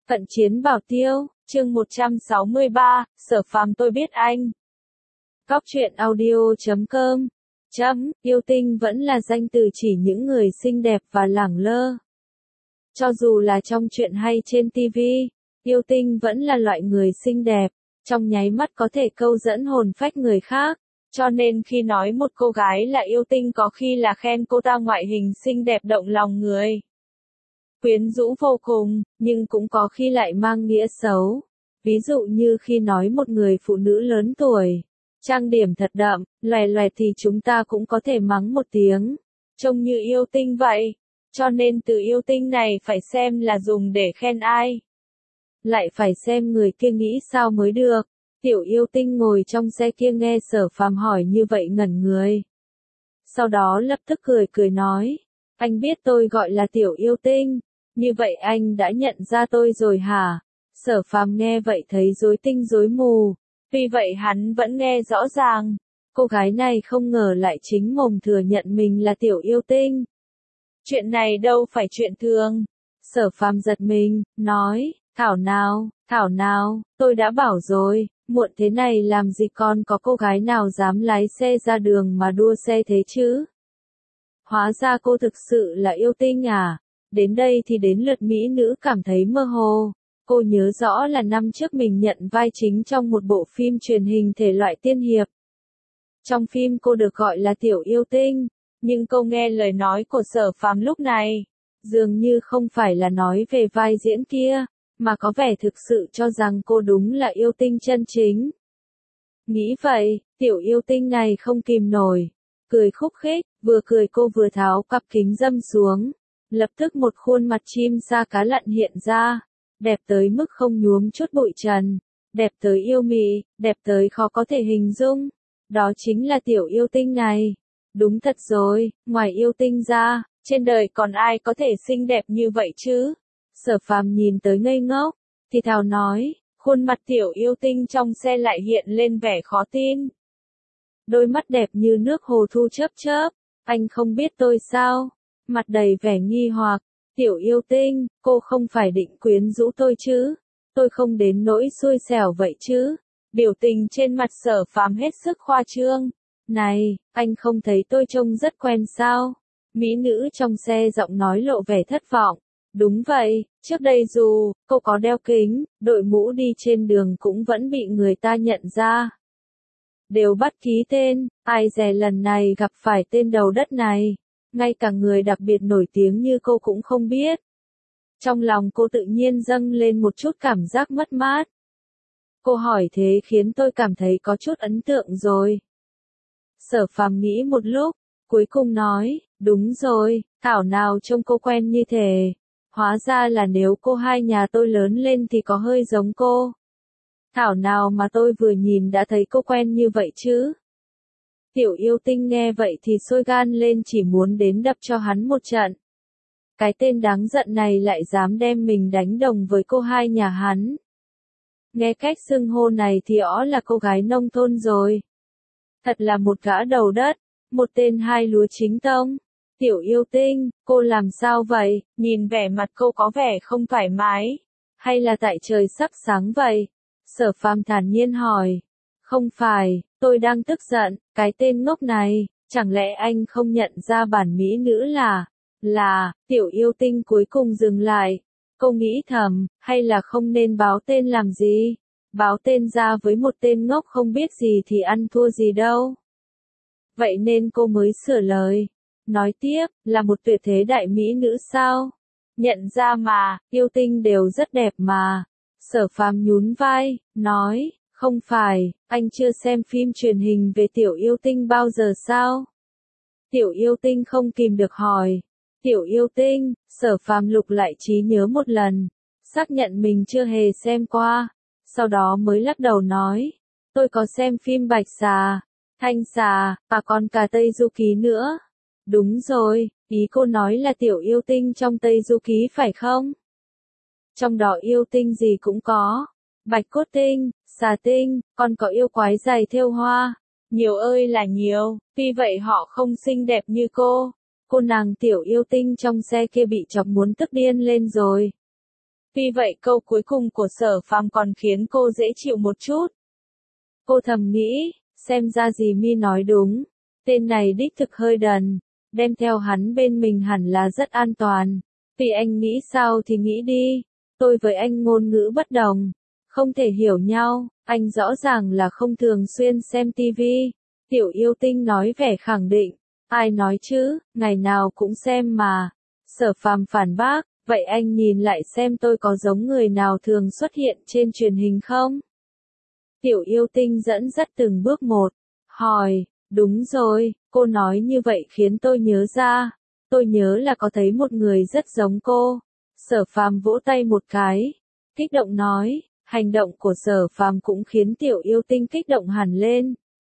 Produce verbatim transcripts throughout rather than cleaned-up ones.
Cận chiến bảo tiêu, chương một trăm sáu mươi ba, Sở Phàm tôi biết anh. Cóc truyện audio chấm com Chấm, yêu tinh vẫn là danh từ chỉ những người xinh đẹp và lẳng lơ. Cho dù là trong truyện hay trên ti vi, yêu tinh vẫn là loại người xinh đẹp, trong nháy mắt có thể câu dẫn hồn phách người khác. Cho nên khi nói một cô gái là yêu tinh có khi là khen cô ta ngoại hình xinh đẹp động lòng người, quyến rũ vô cùng, nhưng cũng có khi lại mang nghĩa xấu. Ví dụ như khi nói một người phụ nữ lớn tuổi, trang điểm thật đậm, lòe loẹt thì chúng ta cũng có thể mắng một tiếng, trông như yêu tinh vậy. Cho nên từ yêu tinh này phải xem là dùng để khen ai, lại phải xem người kia nghĩ sao mới được. Tiểu yêu tinh ngồi trong xe kia nghe Sở Phàm hỏi như vậy ngẩn người. Sau đó lập tức cười cười nói, anh biết tôi gọi là tiểu yêu tinh, như vậy anh đã nhận ra tôi rồi hả? Sở Phàm nghe vậy thấy rối tinh rối mù, tuy vậy hắn vẫn nghe rõ ràng. Cô gái này không ngờ lại chính mồm thừa nhận mình là tiểu yêu tinh. Chuyện này đâu phải chuyện thường. Sở Phàm giật mình, nói, thảo nào, thảo nào, tôi đã bảo rồi, muộn thế này làm gì còn có cô gái nào dám lái xe ra đường mà đua xe thế chứ? Hóa ra cô thực sự là yêu tinh à? Đến đây thì đến lượt mỹ nữ cảm thấy mơ hồ. Cô nhớ rõ là năm trước mình nhận vai chính trong một bộ phim truyền hình thể loại tiên hiệp. Trong phim cô được gọi là tiểu yêu tinh, nhưng cô nghe lời nói của Sở Phàm lúc này, dường như không phải là nói về vai diễn kia, mà có vẻ thực sự cho rằng cô đúng là yêu tinh chân chính. Nghĩ vậy, tiểu yêu tinh này không kìm nổi, cười khúc khích, vừa cười cô vừa tháo cặp kính râm xuống. Lập tức một khuôn mặt chim sa cá lặn hiện ra, đẹp tới mức không nhuốm chút bụi trần, đẹp tới yêu mị, đẹp tới khó có thể hình dung. Đó chính là tiểu yêu tinh này. Đúng thật rồi, ngoài yêu tinh ra, trên đời còn ai có thể xinh đẹp như vậy chứ? Sở Phàm nhìn tới ngây ngốc, thì thào nói, khuôn mặt tiểu yêu tinh trong xe lại hiện lên vẻ khó tin. Đôi mắt đẹp như nước hồ thu chớp chớp, anh không biết tôi sao? Mặt đầy vẻ nghi hoặc, tiểu yêu tinh, cô không phải định quyến rũ tôi chứ? Tôi không đến nỗi xui xẻo vậy chứ? Biểu tình trên mặt Sở Phàm hết sức khoa trương. Này, anh không thấy tôi trông rất quen sao? Mỹ nữ trong xe giọng nói lộ vẻ thất vọng. Đúng vậy, trước đây dù cô có đeo kính, đội mũ đi trên đường cũng vẫn bị người ta nhận ra. Đều bắt ký tên, ai dè lần này gặp phải tên đầu đất này, ngay cả người đặc biệt nổi tiếng như cô cũng không biết. Trong lòng cô tự nhiên dâng lên một chút cảm giác mất mát. Cô hỏi thế khiến tôi cảm thấy có chút ấn tượng rồi. Sở Phàm nghĩ một lúc, cuối cùng nói, đúng rồi, thảo nào trông cô quen như thế. Hóa ra là nếu cô hai nhà tôi lớn lên thì có hơi giống cô. Thảo nào mà tôi vừa nhìn đã thấy cô quen như vậy chứ. Tiểu yêu tinh nghe vậy thì sôi gan lên chỉ muốn đến đập cho hắn một trận. Cái tên đáng giận này lại dám đem mình đánh đồng với cô hai nhà hắn. Nghe cách xưng hô này thì ó là cô gái nông thôn rồi. Thật là một gã đầu đất, một tên hai lúa chính tông. Tiểu yêu tinh, cô làm sao vậy? Nhìn vẻ mặt cô có vẻ không thoải mái, hay là tại trời sắp sáng vậy? Sở Phàm thản nhiên hỏi. Không phải, tôi đang tức giận, cái tên ngốc này, chẳng lẽ anh không nhận ra bản mỹ nữ là, là, tiểu yêu tinh cuối cùng dừng lại. Cô nghĩ thầm, hay là không nên báo tên làm gì? Báo tên ra với một tên ngốc không biết gì thì ăn thua gì đâu. Vậy nên cô mới sửa lời. Nói tiếp, là một tuyệt thế đại mỹ nữ sao? Nhận ra mà, yêu tinh đều rất đẹp mà. Sở Phàm nhún vai, nói, không phải, anh chưa xem phim truyền hình về tiểu yêu tinh bao giờ sao? Tiểu yêu tinh không kìm được hỏi. Tiểu yêu tinh, Sở Phàm lục lại trí nhớ một lần, xác nhận mình chưa hề xem qua, sau đó mới lắc đầu nói, tôi có xem phim Bạch Xà, Thanh Xà, và còn cả Tây Du Ký nữa. Đúng rồi, ý cô nói là tiểu yêu tinh trong Tây Du Ký phải không? Trong đó yêu tinh gì cũng có, bạch cốt tinh, xà tinh, còn có yêu quái giày thêu hoa. Nhiều ơi là nhiều, tuy vậy họ không xinh đẹp như cô. Cô nàng tiểu yêu tinh trong xe kia bị chọc muốn tức điên lên rồi. Tuy vậy câu cuối cùng của Sở Phàm còn khiến cô dễ chịu một chút. Cô thầm nghĩ, xem ra dì Mi nói đúng, tên này đích thực hơi đần, đem theo hắn bên mình hẳn là rất an toàn. Vì anh nghĩ sao thì nghĩ đi, tôi với anh ngôn ngữ bất đồng, không thể hiểu nhau, anh rõ ràng là không thường xuyên xem tivi. Tiểu Yêu Tinh nói vẻ khẳng định, ai nói chứ, ngày nào cũng xem mà. Sở Phàm phản bác, vậy anh nhìn lại xem tôi có giống người nào thường xuất hiện trên truyền hình không? Tiểu Yêu Tinh dẫn dắt từng bước một, hỏi, đúng rồi, cô nói như vậy khiến tôi nhớ ra, tôi nhớ là có thấy một người rất giống cô. Sở Phàm vỗ tay một cái, kích động nói, hành động của Sở Phàm cũng khiến Tiểu Yêu Tinh kích động hẳn lên.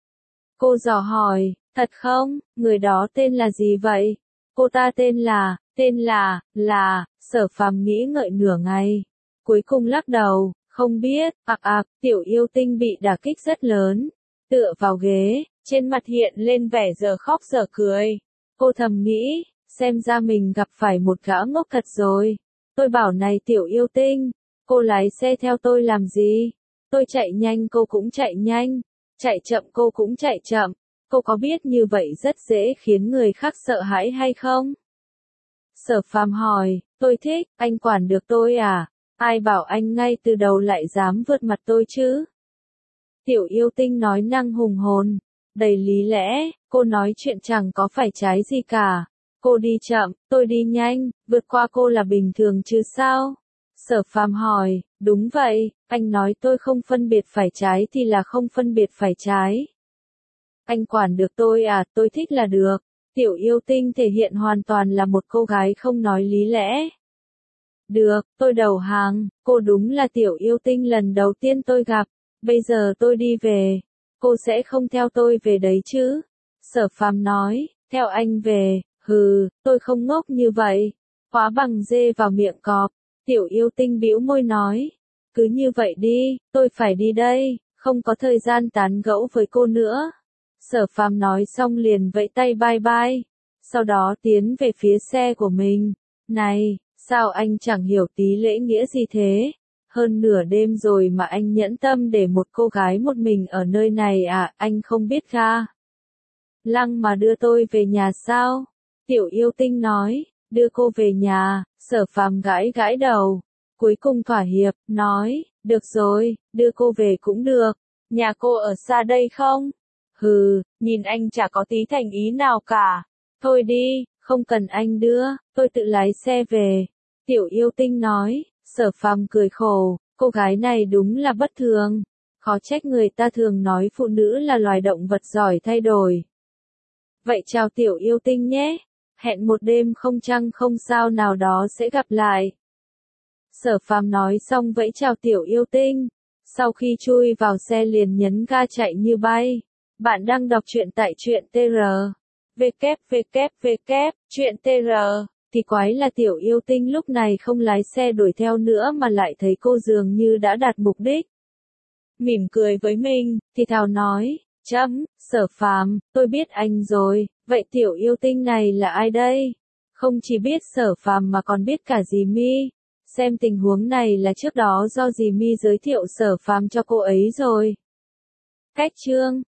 Cô dò hỏi, thật không, người đó tên là gì vậy? Cô ta tên là, tên là, là, Sở Phàm nghĩ ngợi nửa ngày, cuối cùng lắc đầu, không biết, ạc ạc, Tiểu Yêu Tinh bị đả kích rất lớn, tựa vào ghế, trên mặt hiện lên vẻ giờ khóc giờ cười. Cô thầm nghĩ, xem ra mình gặp phải một gã ngốc thật rồi. Tôi bảo này Tiểu Yêu Tinh, cô lái xe theo tôi làm gì? Tôi chạy nhanh cô cũng chạy nhanh, chạy chậm cô cũng chạy chậm. Cô có biết như vậy rất dễ khiến người khác sợ hãi hay không? Sở Phàm hỏi, tôi thích, anh quản được tôi à? Ai bảo anh ngay từ đầu lại dám vượt mặt tôi chứ? Tiểu Yêu Tinh nói năng hùng hồn, đầy lý lẽ, cô nói chuyện chẳng có phải trái gì cả. Cô đi chậm, tôi đi nhanh, vượt qua cô là bình thường chứ sao? Sở Phàm hỏi, đúng vậy, anh nói tôi không phân biệt phải trái thì là không phân biệt phải trái. Anh quản được tôi à, tôi thích là được. Tiểu Yêu Tinh thể hiện hoàn toàn là một cô gái không nói lý lẽ. Được, tôi đầu hàng, cô đúng là Tiểu Yêu Tinh lần đầu tiên tôi gặp, bây giờ tôi đi về, cô sẽ không theo tôi về đấy chứ? Sở Phàm nói, theo anh về, hừ, tôi không ngốc như vậy, hóa bằng dê vào miệng cọp. Tiểu Yêu Tinh bĩu môi nói, cứ như vậy đi, tôi phải đi đây, không có thời gian tán gẫu với cô nữa. Sở Phàm nói xong liền vẫy tay bye bye, sau đó tiến về phía xe của mình. Này, sao anh chẳng hiểu tí lễ nghĩa gì thế? Hơn nửa đêm rồi mà anh nhẫn tâm để một cô gái một mình ở nơi này à, anh không biết ga lăng mà đưa tôi về nhà sao? Tiểu Yêu Tinh nói, đưa cô về nhà. Sở Phàm gãi gãi đầu, cuối cùng thỏa hiệp, nói, được rồi, đưa cô về cũng được. Nhà cô ở xa đây không? Hừ, nhìn anh chả có tí thành ý nào cả. Thôi đi, không cần anh đưa, tôi tự lái xe về. Tiểu Yêu Tinh nói. Sở Phàm cười khổ, cô gái này đúng là bất thường. Khó trách người ta thường nói phụ nữ là loài động vật giỏi thay đổi. Vậy chào Tiểu Yêu Tinh nhé. Hẹn một đêm không trăng không sao nào đó sẽ gặp lại. Sở Phàm nói xong vẫy chào Tiểu Yêu Tinh. Sau khi chui vào xe liền nhấn ga chạy như bay. Bạn đang đọc truyện tại truyện tê rờ. www. Truyện tê rờ. Thì quái là Tiểu Yêu Tinh lúc này không lái xe đuổi theo nữa mà lại thấy cô dường như đã đạt mục đích. Mỉm cười với mình, thì thào nói, chấm, Sở Phàm, tôi biết anh rồi, vậy Tiểu Yêu Tinh này là ai đây? Không chỉ biết Sở Phàm mà còn biết cả dì Mi. Xem tình huống này là trước đó do dì Mi giới thiệu Sở Phàm cho cô ấy rồi. Cách chương